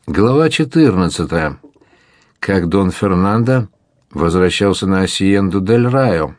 Глава 14. Как Дон Фернандо возвращался на Асиенду-дель-Райо.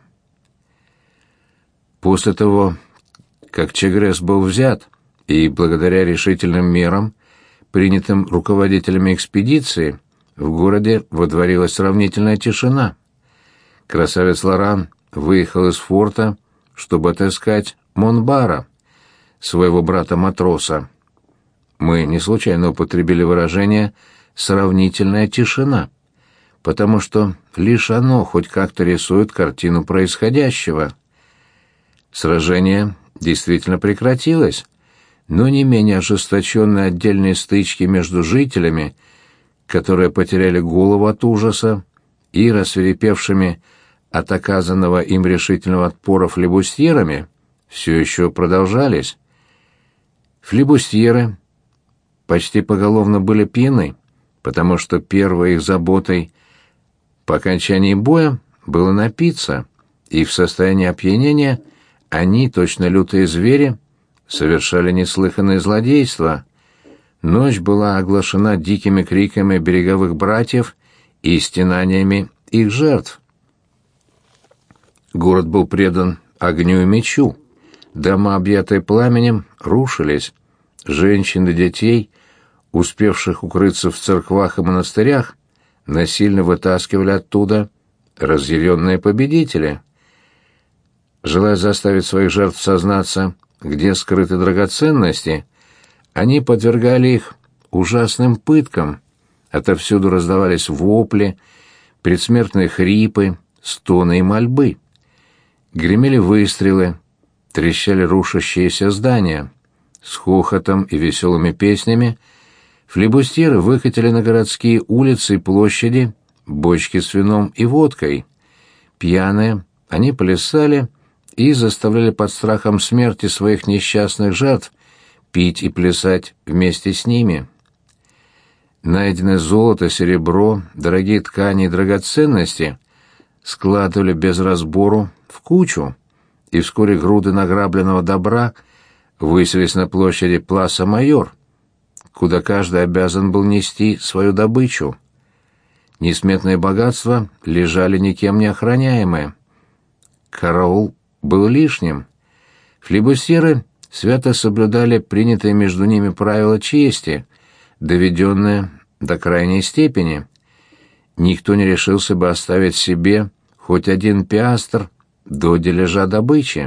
После того, как Чегрес был взят, и благодаря решительным мерам, принятым руководителями экспедиции, в городе водворилась сравнительная тишина. Красавец Лоран выехал из форта, чтобы отыскать Монбара, своего брата-матроса. Мы не случайно употребили выражение «сравнительная тишина», потому что лишь оно хоть как-то рисует картину происходящего. Сражение действительно прекратилось, но не менее ожесточенные отдельные стычки между жителями, которые потеряли голову от ужаса, и рассвирепевшими от оказанного им решительного отпора флибустьерами, все еще продолжались. Флибустьеры почти поголовно были пьяны, потому что первой их заботой по окончании боя было напиться, и в состоянии опьянения они, точно лютые звери, совершали неслыханное злодейство. Ночь была оглашена дикими криками береговых братьев и стенаниями их жертв. Город был предан огню и мечу. Дома, объятые пламенем, рушились. Женщин и детей, успевших укрыться в церквах и монастырях, насильно вытаскивали оттуда разъяренные победители. Желая заставить своих жертв сознаться, где скрыты драгоценности, они подвергали их ужасным пыткам. Отовсюду раздавались вопли, предсмертные хрипы, стоны и мольбы. Гремели выстрелы, трещали рушащиеся здания. С хохотом и веселыми песнями флибустьеры выкатили на городские улицы и площади бочки с вином и водкой. Пьяные, они плясали и заставляли под страхом смерти своих несчастных жертв пить и плясать вместе с ними. Найденное золото, серебро, дорогие ткани и драгоценности складывали без разбору в кучу, и вскоре груды награбленного добра высились на площади Пласа-Майор, куда каждый обязан был нести свою добычу. Несметные богатства лежали никем не охраняемые. Караул был лишним. Флибустьеры свято соблюдали принятые между ними правила чести, доведенные до крайней степени. Никто не решился бы оставить себе хоть один пиастр до дележа добычи.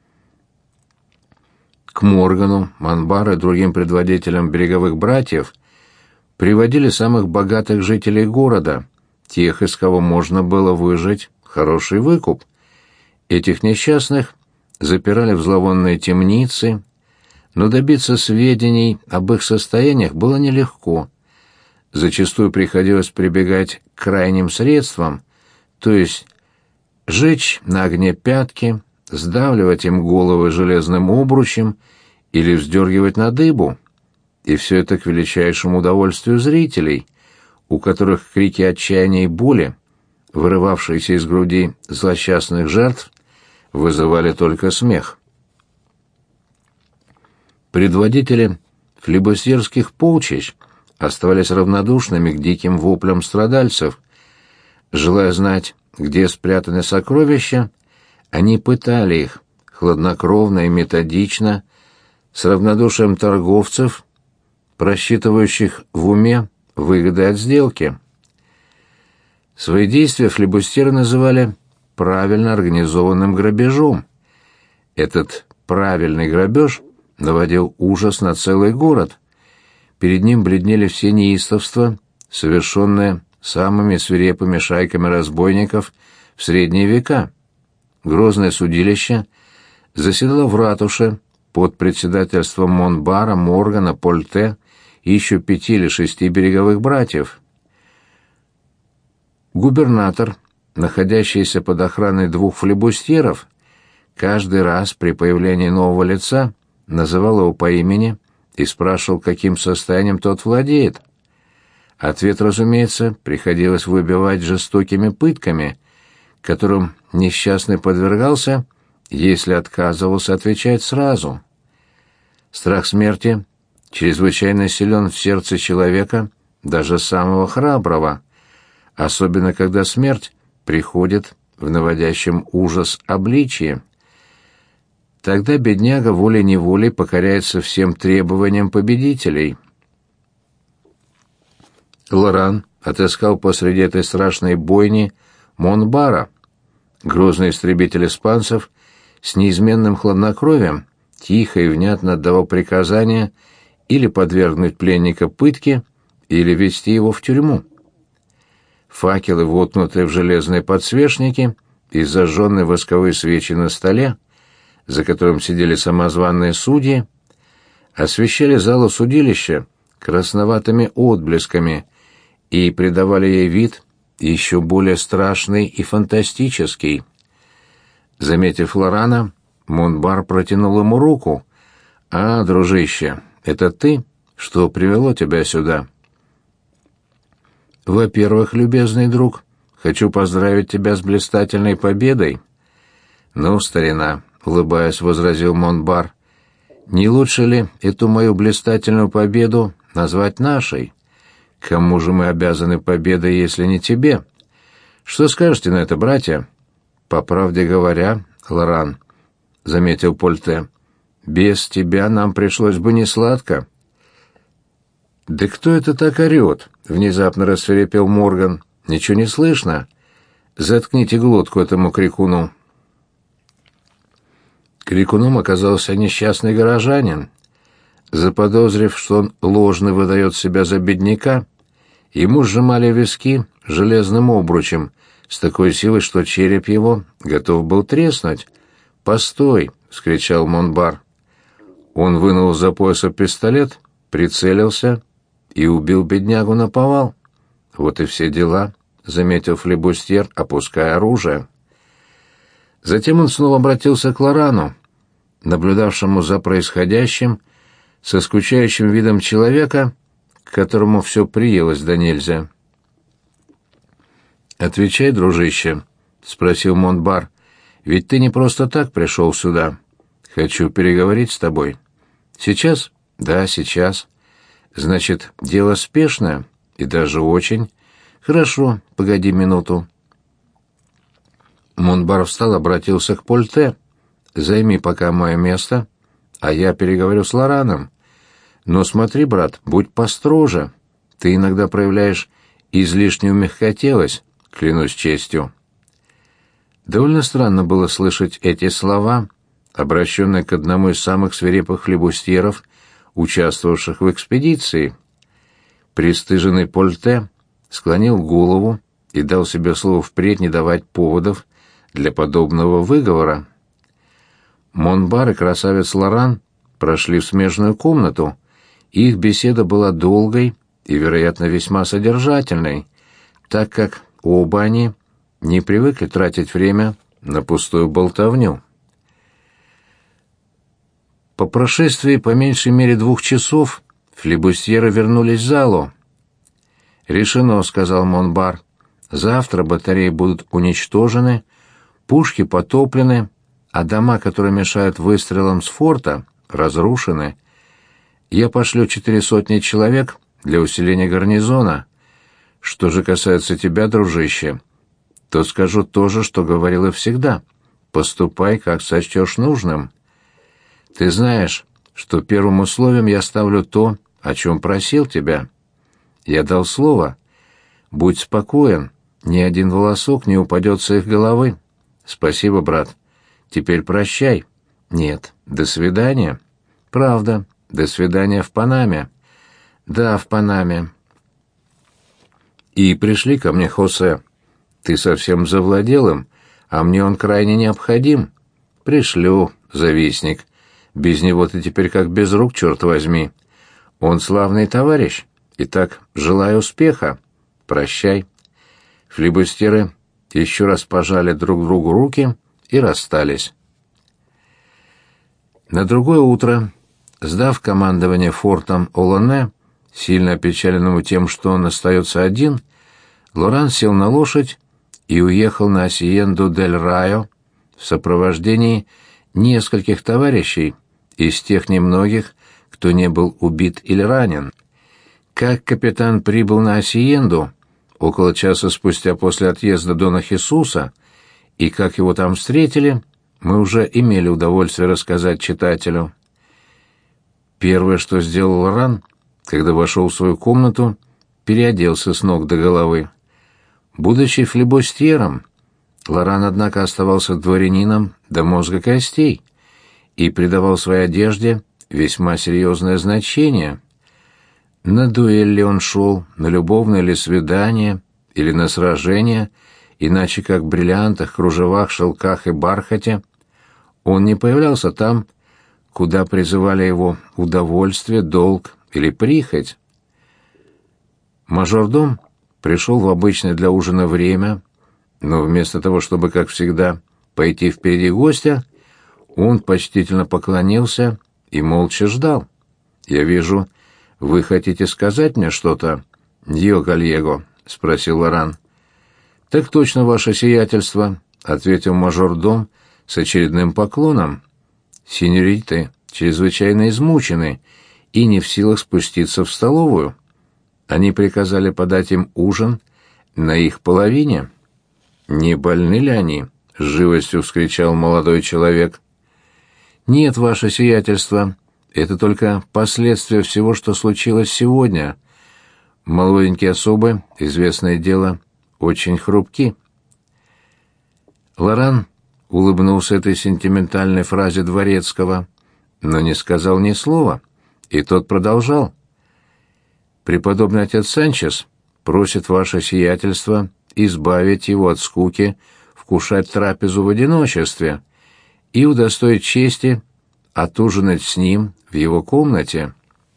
К Моргану, Монбару и другим предводителям береговых братьев приводили самых богатых жителей города, тех, из кого можно было выжать хороший выкуп. Этих несчастных запирали в зловонные темницы, но добиться сведений об их состояниях было нелегко. Зачастую приходилось прибегать к крайним средствам, то есть жечь на огне пятки, сдавливать им головы железным обручем или вздергивать на дыбу. И все это к величайшему удовольствию зрителей, у которых крики отчаяния и боли, вырывавшиеся из груди злосчастных жертв, вызывали только смех. Предводители флибустьерских полчищ оставались равнодушными к диким воплям страдальцев. Желая знать, где спрятаны сокровища, они пытали их, хладнокровно и методично, с равнодушием торговцев, просчитывающих в уме выгоды от сделки. Свои действия флибустьеры называли правильно организованным грабежом. Этот правильный грабеж наводил ужас на целый город. Перед ним бледнели все неистовства, совершенные самыми свирепыми шайками разбойников в средние века. Грозное судилище заседало в ратуше под председательством Монбара, Моргана, Польте и еще 5 или 6 береговых братьев. Губернатор, находящийся под охраной 2 флибустьеров, каждый раз при появлении нового лица называл его по имени и спрашивал, каким состоянием тот владеет. Ответ, разумеется, приходилось выбивать жестокими пытками, которым несчастный подвергался, если отказывался отвечать сразу. Страх смерти чрезвычайно силен в сердце человека, даже самого храброго, особенно когда смерть приходит в наводящем ужас обличье. Тогда бедняга волей-неволей покоряется всем требованиям победителей. Лоран отыскал посреди этой страшной бойни Монбара. Грозный истребитель испанцев с неизменным хладнокровием тихо и внятно отдавал приказания или подвергнуть пленника пытке, или вести его в тюрьму. Факелы, воткнутые в железные подсвечники, и зажженные восковые свечи на столе, за которым сидели самозваные судьи, освещали залу судилища красноватыми отблесками и придавали ей вид еще более страшный и фантастический. Заметив Лорана, Монбар протянул ему руку. «А, дружище, это ты? Что привело тебя сюда?» «Во-первых, любезный друг, хочу поздравить тебя с блистательной победой». «Ну, старина», — улыбаясь, возразил Монбар, — «не лучше ли эту мою блистательную победу назвать нашей? Кому же мы обязаны победой, если не тебе? Что скажете на это, братья?» «По правде говоря, Лоран», — заметил Польте, — «без тебя нам пришлось бы несладко». «Да кто это так орет?» — внезапно рассвирепел Морган. «Ничего не слышно. Заткните глотку этому крикуну». Крикуном оказался несчастный горожанин. Заподозрив, что он ложно выдает себя за бедняка, ему сжимали виски железным обручем с такой силой, что череп его готов был треснуть. «Постой!» — вскричал Монбар. Он вынул из-за пояса пистолет, прицелился и убил беднягу наповал. «Вот и все дела», — заметил флебустьер, опуская оружие. Затем он снова обратился к Лорану, наблюдавшему за происходящим, со скучающим видом человека, которому все приелось да нельзя. «Отвечай, дружище», — спросил Монбар, — «ведь ты не просто так пришел сюда. Хочу переговорить с тобой». «Сейчас?» «Да, сейчас». «Значит, дело спешное и даже очень. Хорошо, погоди минуту». Монбар встал, обратился к Польте. «Займи пока мое место, а я переговорю с Лораном. Но смотри, брат, будь построже. Ты иногда проявляешь излишнюю мягкотелость, клянусь честью». Довольно странно было слышать эти слова, обращенные к одному из самых свирепых флебустьеров, участвовавших в экспедиции. Пристыженный Польте склонил голову и дал себе слово впредь не давать поводов для подобного выговора. Монбар и красавец Лоран прошли в смежную комнату. Их беседа была долгой и, вероятно, весьма содержательной, так как оба они не привыкли тратить время на пустую болтовню. По прошествии по меньшей мере 2 часов флебустьеры вернулись в залу. «Решено», — сказал Монбар. «Завтра батареи будут уничтожены, пушки потоплены, а дома, которые мешают выстрелам с форта, разрушены. Я пошлю 400 человек для усиления гарнизона. Что же касается тебя, дружище, то скажу то же, что говорил и всегда. Поступай, как сочтешь нужным. Ты знаешь, что первым условием я ставлю то, о чем просил тебя. Я дал слово. Будь спокоен, ни один волосок не упадет с их головы. Спасибо, брат. Теперь прощай. Нет, до свидания. Правда, до свидания в Панаме. Да, в Панаме. И пришли ко мне, Хосе. Ты совсем завладел им, а мне он крайне необходим. Пришлю, завистник. Без него ты теперь как без рук, черт возьми. Он славный товарищ. Итак, желаю успеха. Прощай». Флибустеры еще раз пожали друг другу руки и расстались. На другое утро, сдав командование фортом Олоне, сильно опечаленному тем, что он остается один, Лоран сел на лошадь и уехал на Асиенду-дель-Райо в сопровождении нескольких товарищей из тех немногих, кто не был убит или ранен. Как капитан прибыл на Асиенду около часа спустя после отъезда Дона Хесуса, и как его там встретили, мы уже имели удовольствие рассказать читателю. Первое, что сделал Лоран, когда вошел в свою комнату, переоделся с ног до головы. Будучи флибустьером, Лоран, однако, оставался дворянином до мозга костей и придавал своей одежде весьма серьезное значение. На дуэль ли он шел, на любовное ли свидание или на сражение, иначе как в бриллиантах, кружевах, шелках и бархате, он не появлялся там, куда призывали его удовольствие, долг или прихоть. Мажордом пришел в обычное для ужина время, но вместо того, чтобы, как всегда, пойти впереди гостя, он почтительно поклонился и молча ждал. «Я вижу, вы хотите сказать мне что-то, Дьо Гальего?» — спросил Лоран. «Так точно, ваше сиятельство», — ответил мажордом с очередным поклоном. «Синьориты чрезвычайно измучены и не в силах спуститься в столовую. Они приказали подать им ужин на их половине». «Не больны ли они?» — с живостью вскричал молодой человек. «Нет, ваше сиятельство, это только последствия всего, что случилось сегодня. Молоденькие особы, известное дело, очень хрупки». Лоран улыбнулся этой сентиментальной фразе дворецкого, но не сказал ни слова, и тот продолжал. «Преподобный отец Санчес просит ваше сиятельство избавить его от скуки, вкушать трапезу в одиночестве и удостоить чести отужинать с ним в его комнате».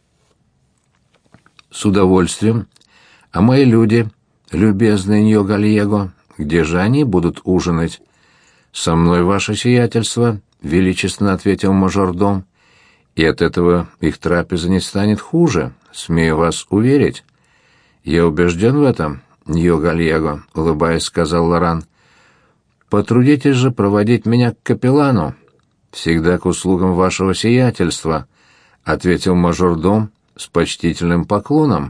«С удовольствием. А мои люди, любезный Ньо Гальего, где же они будут ужинать?» «Со мной, ваше сиятельство», — величественно ответил мажордом, «и от этого их трапеза не станет хуже, смею вас уверить». «Я убежден в этом, Ньо Гальего», — улыбаясь, сказал Лоран. «Потрудитесь же проводить меня к капеллану». «Всегда к услугам вашего сиятельства», — ответил мажордом с почтительным поклоном.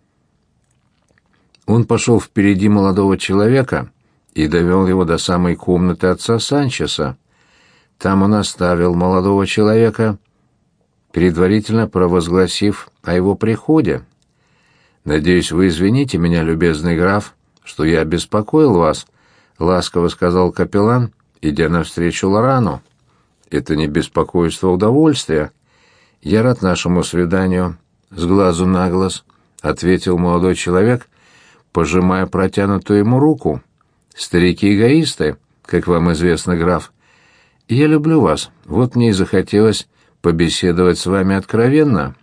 Он пошел впереди молодого человека и довел его до самой комнаты отца Санчеса. Там он оставил молодого человека, предварительно провозгласив о его приходе. «Надеюсь, вы извините меня, любезный граф, что я беспокоил вас», — ласково сказал капеллан, идя навстречу Лорану. «Это не беспокойство, а удовольствие. Я рад нашему свиданию с глазу на глаз», — ответил молодой человек, пожимая протянутую ему руку. «Старики-эгоисты, как вам известно, граф. Я люблю вас, вот мне и захотелось побеседовать с вами откровенно».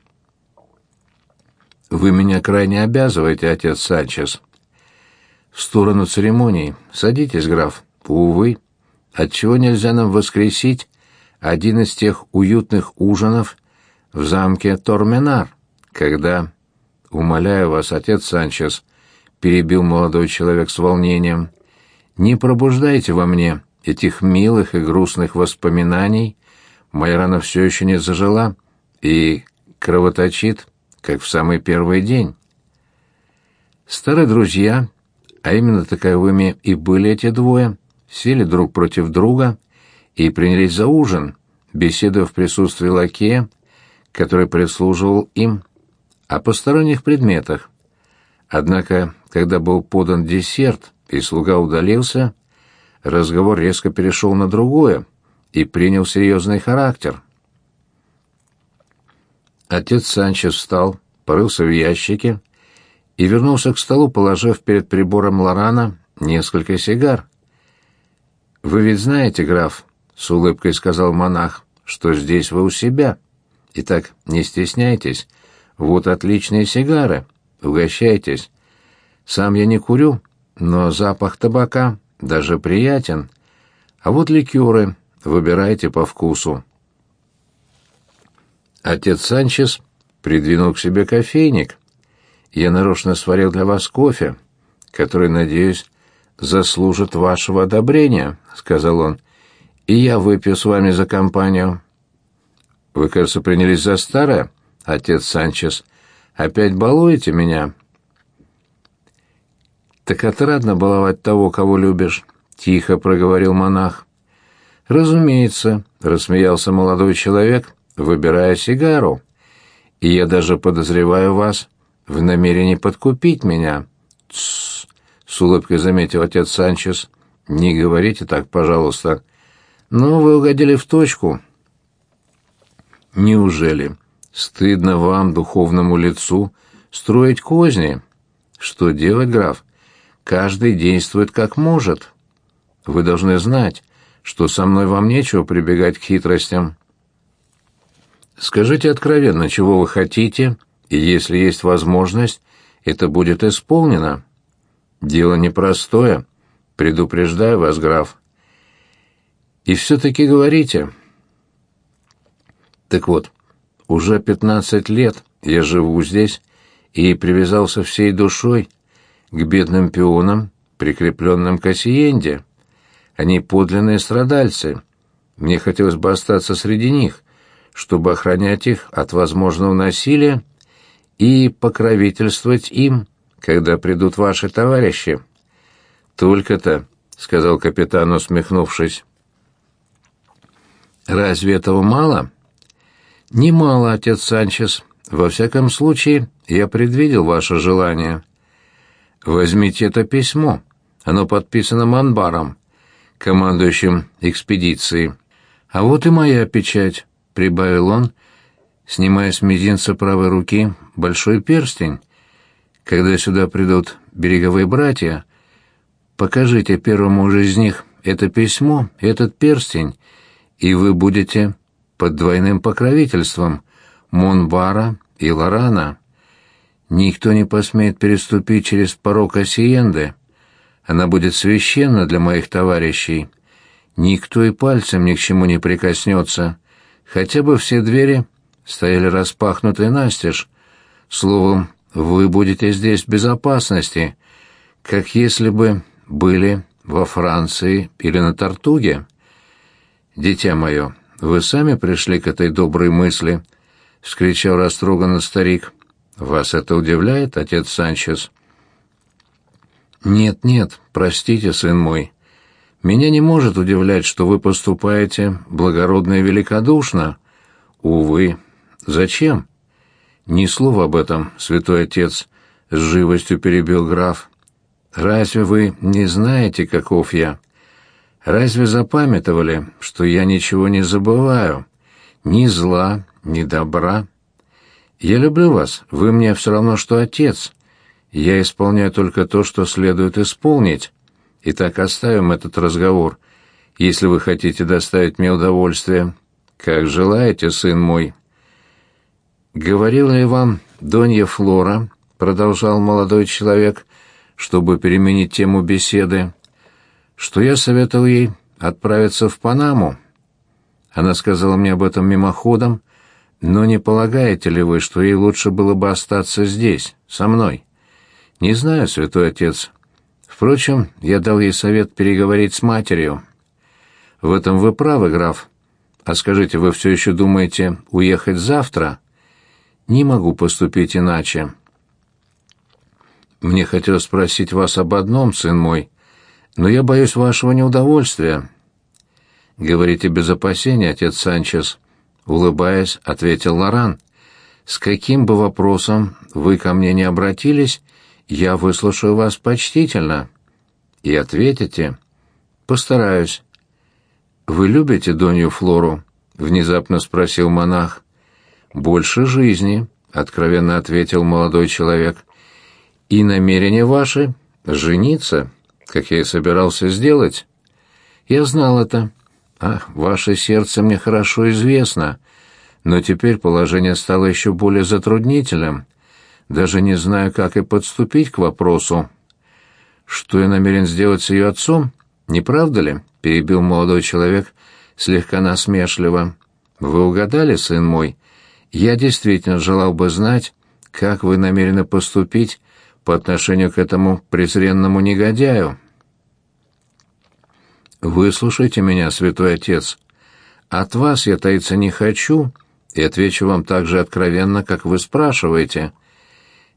«Вы меня крайне обязываете, отец Санчес». «В сторону церемоний. Садитесь, граф. Увы, отчего нельзя нам воскресить один из тех уютных ужинов в замке Торменар, когда...» «Умоляю вас, отец Санчес», — перебил молодой человек с волнением, — «не пробуждайте во мне этих милых и грустных воспоминаний. Моя рана все еще не зажила и кровоточит, как в самый первый день». Старые друзья, а именно таковыми и были эти двое, сели друг против друга и принялись за ужин, беседуя в присутствии лакея, который прислуживал им, о посторонних предметах. Однако, когда был подан десерт и слуга удалился, разговор резко перешел на другое и принял серьезный характер. Отец Санчес встал, порылся в ящике и вернулся к столу, положив перед прибором Лорана несколько сигар. «Вы ведь знаете, граф, — с улыбкой сказал монах, — что здесь вы у себя. Итак, не стесняйтесь, вот отличные сигары, угощайтесь. Сам я не курю, но запах табака даже приятен. А вот ликеры, выбирайте по вкусу». Отец Санчес придвинул к себе кофейник. «Я нарочно сварил для вас кофе, который, надеюсь, заслужит вашего одобрения», — сказал он, — «и я выпью с вами за компанию». «Вы, кажется, принялись за старое, отец Санчес», Опять балуете меня?» «Так отрадно баловать того, кого любишь», — тихо проговорил монах. «Разумеется», — рассмеялся молодой человек, выбирая сигару. «И я даже подозреваю вас в намерении подкупить меня». «Тссс», — с улыбкой заметил отец Санчес. «Не говорите так, пожалуйста. Но вы угодили в точку». «Неужели? Стыдно вам, духовному лицу, строить козни? Что делать, граф? Каждый действует как может. Вы должны знать, что со мной вам нечего прибегать к хитростям. Скажите откровенно, чего вы хотите, и если есть возможность, это будет исполнено. Дело непростое, предупреждаю вас, граф. И все-таки говорите». «Так вот, уже 15 лет я живу здесь и привязался всей душой к бедным пионам, прикрепленным к Осиенде. Они подлинные страдальцы. Мне хотелось бы остаться среди них, чтобы охранять их от возможного насилия и покровительствовать им, когда придут ваши товарищи». «Только-то», — сказал капитан, усмехнувшись. «Разве этого мало?» «Немало, отец Санчес. Во всяком случае, я предвидел ваше желание. Возьмите это письмо. Оно подписано Монбаром, командующим экспедицией. А вот и моя печать», — прибавил он, снимая с мизинца правой руки большой перстень. «Когда сюда придут береговые братья, покажите первому из них это письмо, этот перстень, и вы будете под двойным покровительством Монбара и Лорана. Никто не посмеет переступить через порог Осиенды. Она будет священна для моих товарищей. Никто и пальцем ни к чему не прикоснется. Хотя бы все двери стояли распахнутые настежь. Словом, вы будете здесь в безопасности, как если бы были во Франции или на Тартуге. Дитя мое, вы сами пришли к этой доброй мысли?» — вскричал растроганный старик. «Вас это удивляет, отец Санчес?» «Нет, нет, простите, сын мой. Меня не может удивлять, что вы поступаете благородно и великодушно. Увы. Зачем?» «Ни слова об этом, святой отец», — с живостью перебил граф. «Разве вы не знаете, каков я? Разве запамятовали, что я ничего не забываю? Ни зла, ни добра. Я люблю вас, вы мне все равно, что отец. Я исполняю только то, что следует исполнить. Итак, оставим этот разговор, если вы хотите доставить мне удовольствие. Как желаете, сын мой». «Говорила ли вам Донья Флора, — продолжал молодой человек, чтобы переменить тему беседы, — что я советовал ей отправиться в Панаму? Она сказала мне об этом мимоходом, но не полагаете ли вы, что ей лучше было бы остаться здесь, со мной? Не знаю, святой отец. Впрочем, я дал ей совет переговорить с матерью». «В этом вы правы, граф. А скажите, вы все еще думаете уехать завтра?» «Не могу поступить иначе». «Мне хотелось спросить вас об одном, сын мой, но я боюсь вашего неудовольствия». «Говорите без опасения, отец Санчес», — улыбаясь, ответил Лоран. «С каким бы вопросом вы ко мне не обратились, я выслушаю вас почтительно. И ответите?» «Постараюсь». «Вы любите Донью Флору?» — внезапно спросил монах. «Больше жизни», — откровенно ответил молодой человек. «И намерения ваши — жениться, как я и собирался сделать. Я знал это. Ах, ваше сердце мне хорошо известно, но теперь положение стало еще более затруднительным. Даже не знаю, как и подступить к вопросу. Что я намерен сделать с ее отцом, не правда ли?» — перебил молодой человек слегка насмешливо. «Вы угадали, сын мой? Я действительно желал бы знать, как вы намерены поступить по отношению к этому презренному негодяю». «Выслушайте меня, святой отец. От вас я таиться не хочу, и отвечу вам так же откровенно, как вы спрашиваете.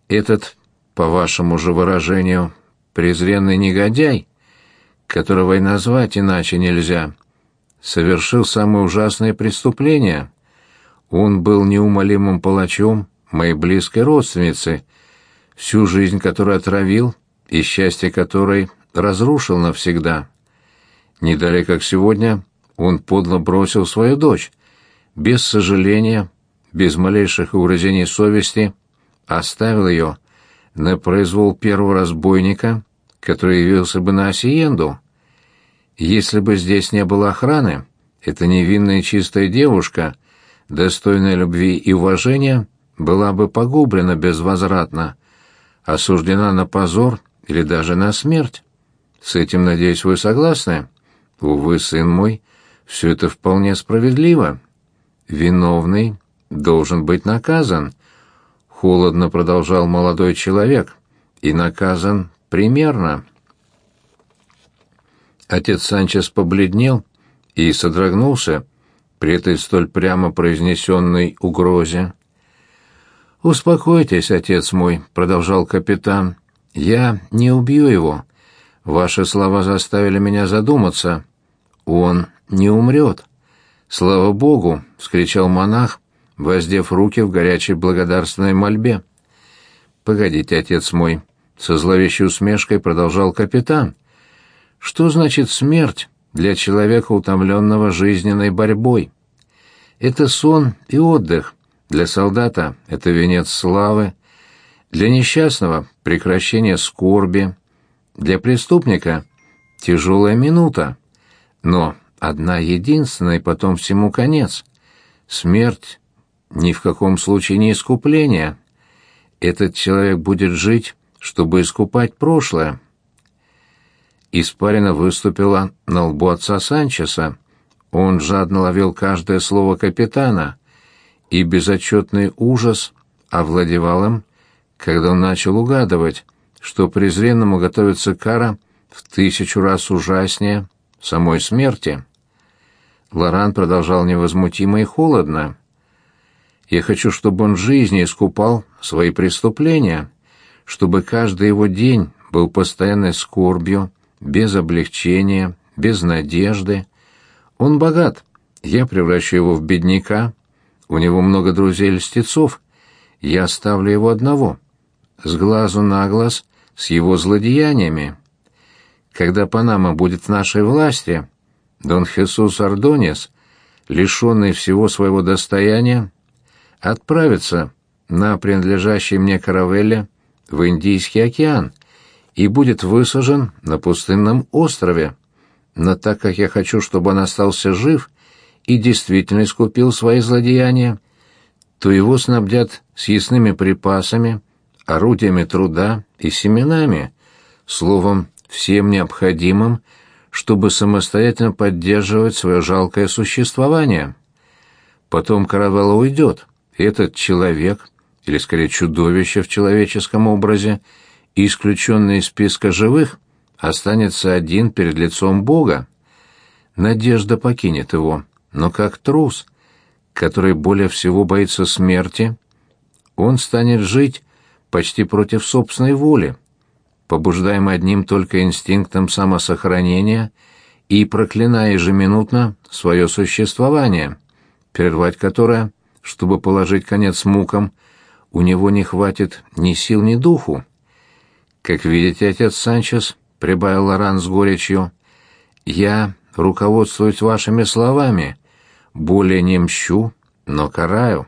Этот, по вашему же выражению, презренный негодяй, которого и назвать иначе нельзя, совершил самое ужасное преступление. Он был неумолимым палачом моей близкой родственницы, всю жизнь которой отравил и счастье которой разрушил навсегда. Не далее, как сегодня, он подло бросил свою дочь, без сожаления, без малейших угрызений совести, оставил ее на произвол первого разбойника, который явился бы на асиенду. Если бы здесь не было охраны, эта невинная и чистая девушка, достойная любви и уважения, была бы погублена безвозвратно, осуждена на позор или даже на смерть. С этим, надеюсь, вы согласны? Увы, сын мой, все это вполне справедливо. Виновный должен быть наказан, холодно продолжал молодой человек, и наказан примерно. Отец Санчес побледнел и содрогнулся при этой столь прямо произнесенной угрозе. «Успокойтесь, отец мой», — продолжал капитан, — «я не убью его. Ваши слова заставили меня задуматься. Он не умрет». «Слава Богу!» — вскричал монах, воздев руки в горячей благодарственной мольбе. «Погодите, отец мой», — со зловещей усмешкой продолжал капитан. «Что значит смерть для человека, утомленного жизненной борьбой? Это сон и отдых. Для солдата это венец славы, для несчастного — прекращение скорби, для преступника — тяжелая минута. Но одна единственная, и потом всему конец. Смерть ни в каком случае не искупление. Этот человек будет жить, чтобы искупать прошлое». Испарина выступила на лбу отца Санчеса. Он жадно ловил каждое слово капитана, и безотчетный ужас овладевал им, когда он начал угадывать, что презренному готовится кара в 1000 раз ужаснее самой смерти. Лоран продолжал невозмутимо и холодно. «Я хочу, чтобы он жизнью искупал свои преступления, чтобы каждый его день был постоянной скорбью, без облегчения, без надежды. Он богат, я превращу его в бедняка, у него много друзей-льстецов, я оставлю его одного, с глазу на глаз, с его злодеяниями. Когда Панама будет в нашей власти, Дон Хесус Ордонес, лишенный всего своего достояния, отправится на принадлежащей мне каравелле в Индийский океан и будет высажен на пустынном острове. Но так как я хочу, чтобы он остался жив и действительно искупил свои злодеяния, то его снабдят съестными припасами, орудиями труда и семенами, словом, всем необходимым, чтобы самостоятельно поддерживать свое жалкое существование. Потом каравелла уйдет, и этот человек, или скорее чудовище в человеческом образе, исключенный из списка живых, останется один перед лицом Бога. Надежда покинет его, но как трус, который более всего боится смерти, он станет жить почти против собственной воли, побуждаемый одним только инстинктом самосохранения и проклиная ежеминутно свое существование, прервать которое, чтобы положить конец мукам, у него не хватит ни сил, ни духу. «Как видите, отец Санчес», — прибавил Лоран с горечью, — «я руководствуюсь вашими словами, более не мщу, но караю».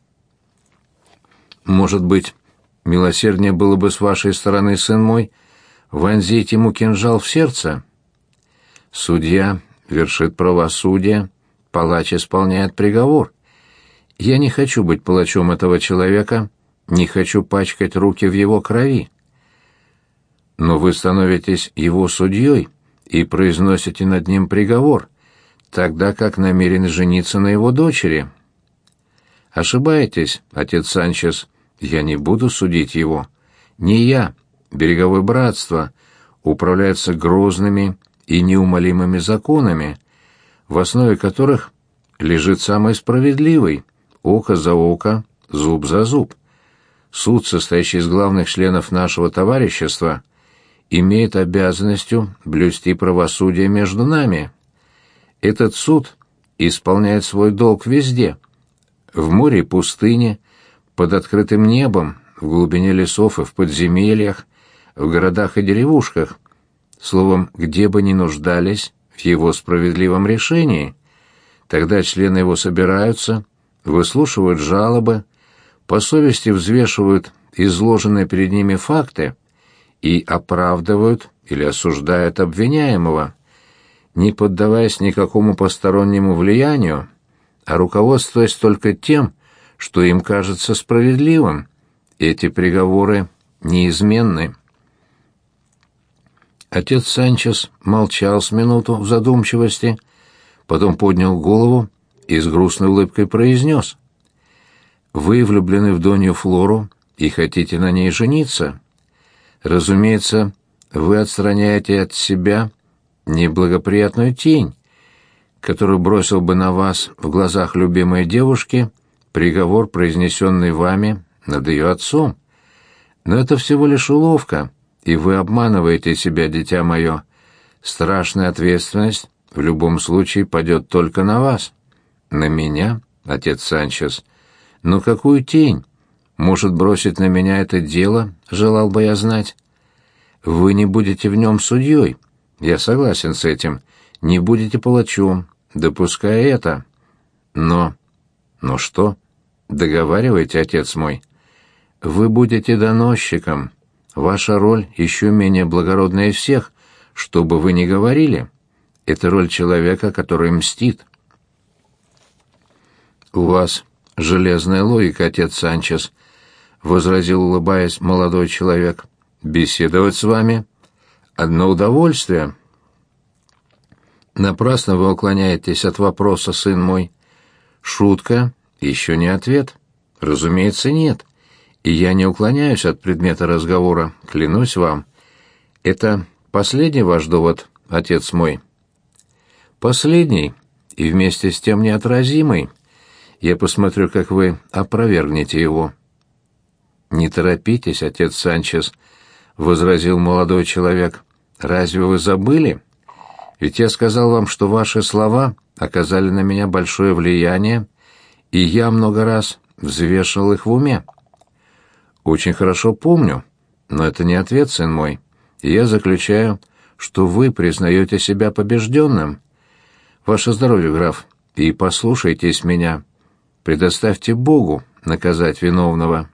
«Может быть, милосерднее было бы с вашей стороны, сын мой, вонзить ему кинжал в сердце? Судья вершит правосудие, палач исполняет приговор. Я не хочу быть палачом этого человека, не хочу пачкать руки в его крови. Но вы становитесь его судьей и произносите над ним приговор, тогда как намерены жениться на его дочери. Ошибаетесь, отец Санчес, я не буду судить его. Не я, береговое братство, управляется грозными и неумолимыми законами, в основе которых лежит самый справедливый — око за око, зуб за зуб. суд, состоящий из главных членов нашего товарищества, имеет обязанностью блюсти правосудие между нами. Этот суд исполняет свой долг везде — в море и пустыне, под открытым небом, в глубине лесов и в подземельях, в городах и деревушках, словом, где бы ни нуждались в его справедливом решении. Тогда члены его собираются, выслушивают жалобы, по совести взвешивают изложенные перед ними факты и оправдывают или осуждают обвиняемого, не поддаваясь никакому постороннему влиянию, а руководствуясь только тем, что им кажется справедливым. Эти приговоры неизменны. Отец Санчес молчал с минуту в задумчивости, потом поднял голову и с грустной улыбкой произнес: «Вы влюблены в Донью Флору и хотите на ней жениться. Разумеется, вы отстраняете от себя неблагоприятную тень, которую бросил бы на вас в глазах любимой девушки приговор, произнесенный вами над ее отцом. Но это всего лишь уловка, и вы обманываете себя, дитя мое. Страшная ответственность в любом случае падет только на вас». «На меня, отец Санчес? Но какую тень может бросить на меня это дело, желал бы я знать? Вы не будете в нем судьей, я согласен с этим, не будете палачом, допуская это. Но что? Договаривайте, отец мой. Вы будете доносчиком. Ваша роль еще менее благородная из всех, что бы вы ни говорили. Это роль человека, который мстит». «У вас железная логика, отец Санчес», — возразил, улыбаясь, молодой человек. «Беседовать с вами — одно удовольствие». «Напрасно вы уклоняетесь от вопроса, сын мой. Шутка еще не ответ. Разумеется, нет. И я не уклоняюсь от предмета разговора, клянусь вам. Это последний ваш довод, отец мой?» «Последний, и вместе с тем неотразимый. Я посмотрю, как вы опровергнете его». «Не торопитесь, отец Санчес», — возразил молодой человек. «Разве вы забыли? Ведь я сказал вам, что ваши слова оказали на меня большое влияние, и я много раз взвешивал их в уме». «Очень хорошо помню, но это не ответ, сын мой. И я заключаю, что вы признаете себя побежденным. Ваше здоровье, граф, и послушайтесь меня. Предоставьте Богу наказать виновного».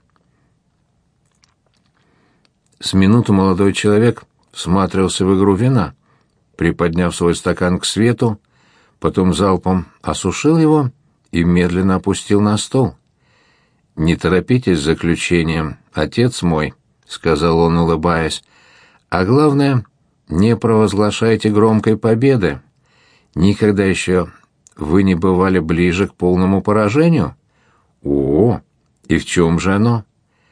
С минуту молодой человек всматривался в игру вина, приподняв свой стакан к свету, потом залпом осушил его и медленно опустил на стол. «Не торопитесь с заключением, отец мой», — сказал он, улыбаясь, — «а главное, не провозглашайте громкой победы. Никогда еще вы не бывали ближе к полному поражению?» «О, и в чем же оно?»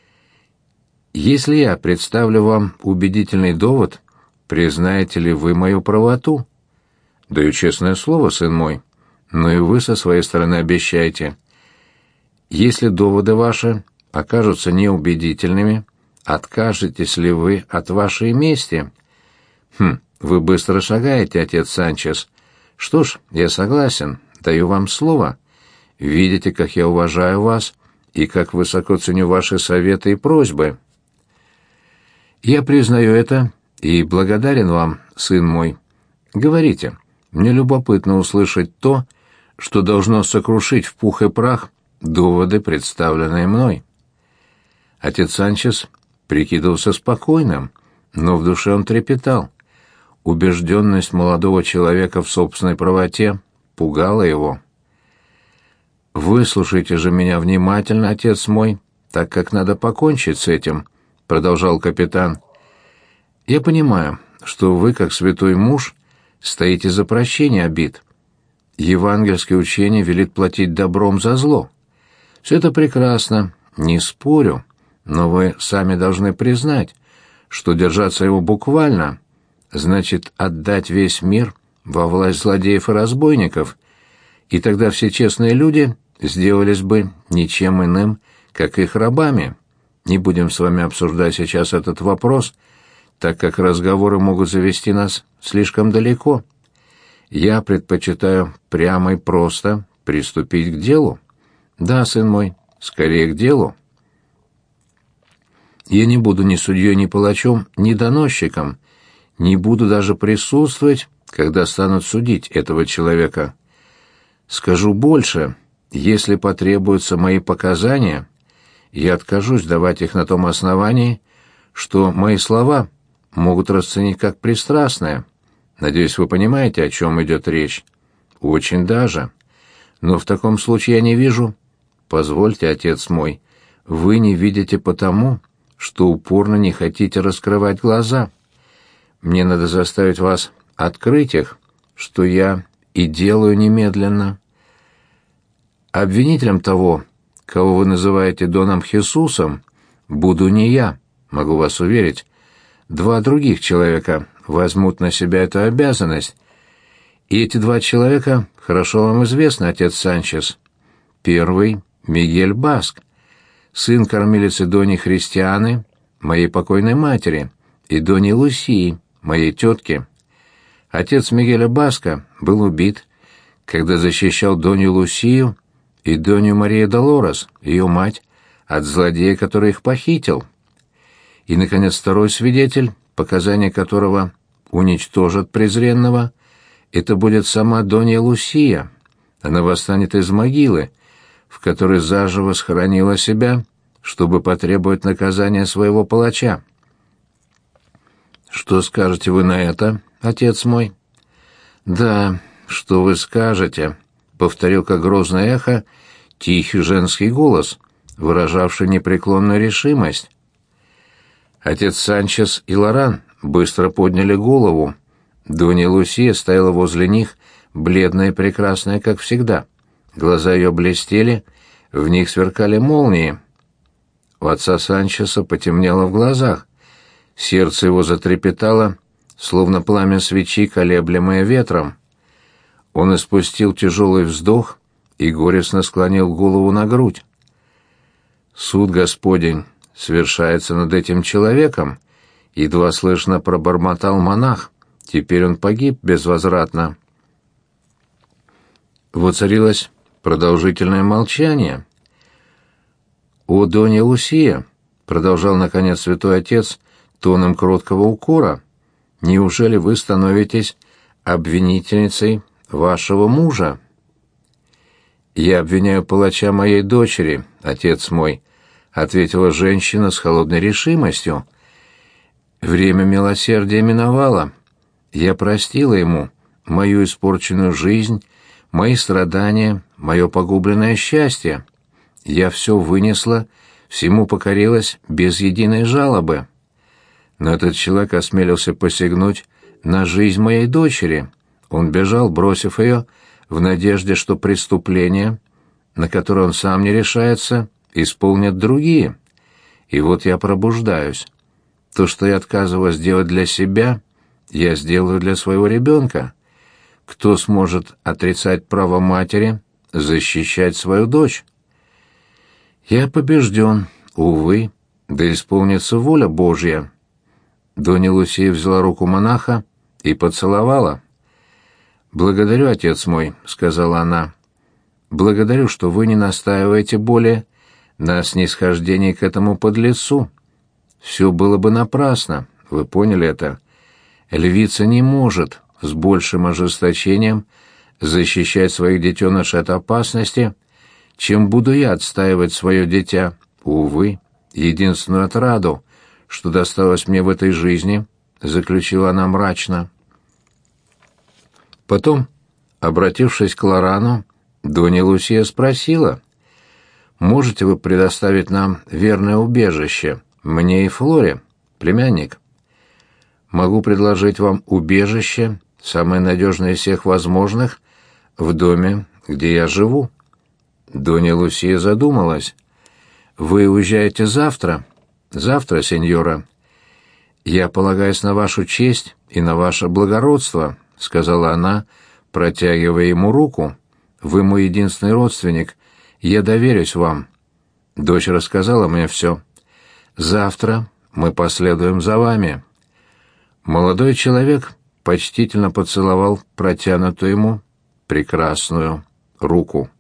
«Если я представлю вам убедительный довод, признаете ли вы мою правоту?» «Даю честное слово, сын мой, но и вы со своей стороны обещайте. Если доводы ваши окажутся неубедительными, откажетесь ли вы от вашей мести?» «Вы быстро шагаете, отец Санчес. Что ж, я согласен, даю вам слово. Видите, как я уважаю вас и как высоко ценю ваши советы и просьбы. Я признаю это и благодарен вам, сын мой. Говорите, мне любопытно услышать то, что должно сокрушить в пух и прах доводы, представленные мной». Отец Санчес прикидывался спокойным, но в душе он трепетал. Убежденность молодого человека в собственной правоте пугала его. «Выслушайте же меня внимательно, отец мой, так как надо покончить с этим», — продолжал капитан. «Я понимаю, что вы, как святой муж, стоите за прощение обид. Евангельское учение велит платить добром за зло. Все это прекрасно, не спорю, но вы сами должны признать, что держаться его буквально значит отдать весь мир во власть злодеев и разбойников, и тогда все честные люди сделались бы ничем иным, как их рабами. не будем с вами обсуждать сейчас этот вопрос, так как разговоры могут завести нас слишком далеко. Я предпочитаю прямо и просто приступить к делу. Да, сын мой, скорее к делу. Я не буду ни судьей, ни палачом, ни доносчиком, не буду даже присутствовать, когда станут судить этого человека. Скажу больше, если потребуются мои показания, я откажусь давать их на том основании, что мои слова могут расценить как пристрастные. Надеюсь, вы понимаете, о чем идет речь. Очень даже. Но в таком случае я не вижу... Позвольте, отец мой, вы не видите потому, что упорно не хотите раскрывать глаза. Мне надо заставить вас открыть их, что я и делаю немедленно. Обвинителем того, кого вы называете Доном Хесусом, буду не я, могу вас уверить. Два других человека возьмут на себя эту обязанность. И эти два человека хорошо вам известны, отец Санчес. Первый — Мигель Баск, сын кормилицы Дони Христианы, моей покойной матери, и Дони Лусии, моей тетки. Отец Мигеля Баска был убит, когда защищал Донью Лусию и Донью Марию Долорес, ее мать, от злодея, который их похитил. И, наконец, второй свидетель, показания которого уничтожат презренного, это будет сама Донья Лусия. Она восстанет из могилы, в которой заживо схоронила себя, чтобы потребовать наказания своего палача. Что скажете вы на это, отец мой? Да, что вы скажете, повторил как грозное эхо тихий женский голос, выражавший непреклонную решимость. Отец Санчес и Лоран быстро подняли голову. Донья Лусия стояла возле них, бледная и прекрасная, как всегда. Глаза ее блестели, в них сверкали молнии. У отца Санчеса потемнело в глазах. Сердце его затрепетало, словно пламя свечи, колеблемое ветром. Он испустил тяжелый вздох и горестно склонил голову на грудь. «Суд Господень совершается над этим человеком», — едва слышно пробормотал монах. «Теперь он погиб безвозвратно». Воцарилось продолжительное молчание. «О, Донья Лусия», — продолжал, наконец, святой отец тоном кроткого укора, — «неужели вы становитесь обвинительницей вашего мужа?» «Я обвиняю палача моей дочери, отец мой», — ответила женщина с холодной решимостью. «Время милосердия миновало. Я простила ему мою испорченную жизнь, мои страдания, мое погубленное счастье. Я все вынесла, всему покорилась без единой жалобы. Но этот человек осмелился посягнуть на жизнь моей дочери. Он бежал, бросив ее, в надежде, что преступление, на которое он сам не решается, исполнят другие. И вот я пробуждаюсь. То, что я отказывалась делать для себя, я сделаю для своего ребенка. Кто сможет отрицать право матери защищать свою дочь? Я побежден, увы, да исполнится воля Божья». Донья Лусия взяла руку монаха и поцеловала. «Благодарю, отец мой», — сказала она. «Благодарю, что вы не настаиваете более на снисхождении к этому подлецу. Все было бы напрасно, вы поняли это. Львица не может с большим ожесточением защищать своих детенышей от опасности, чем буду я отстаивать свое дитя. Увы, единственную отраду, что досталось мне в этой жизни», — заключила она мрачно. Потом, обратившись к Лорану, Донья Лусия спросила: «Можете вы предоставить нам верное убежище, мне и Флоре, племянник?» «Могу предложить вам убежище, самое надежное из всех возможных, в доме, где я живу». Донья Лусия задумалась. «Вы уезжаете завтра?» «Завтра, сеньора». «Я полагаюсь на вашу честь и на ваше благородство», — сказала она, протягивая ему руку. «Вы мой единственный родственник. Я доверюсь вам». Дочь рассказала мне все. Завтра мы последуем за вами». Молодой человек почтительно поцеловал протянутую ему прекрасную руку.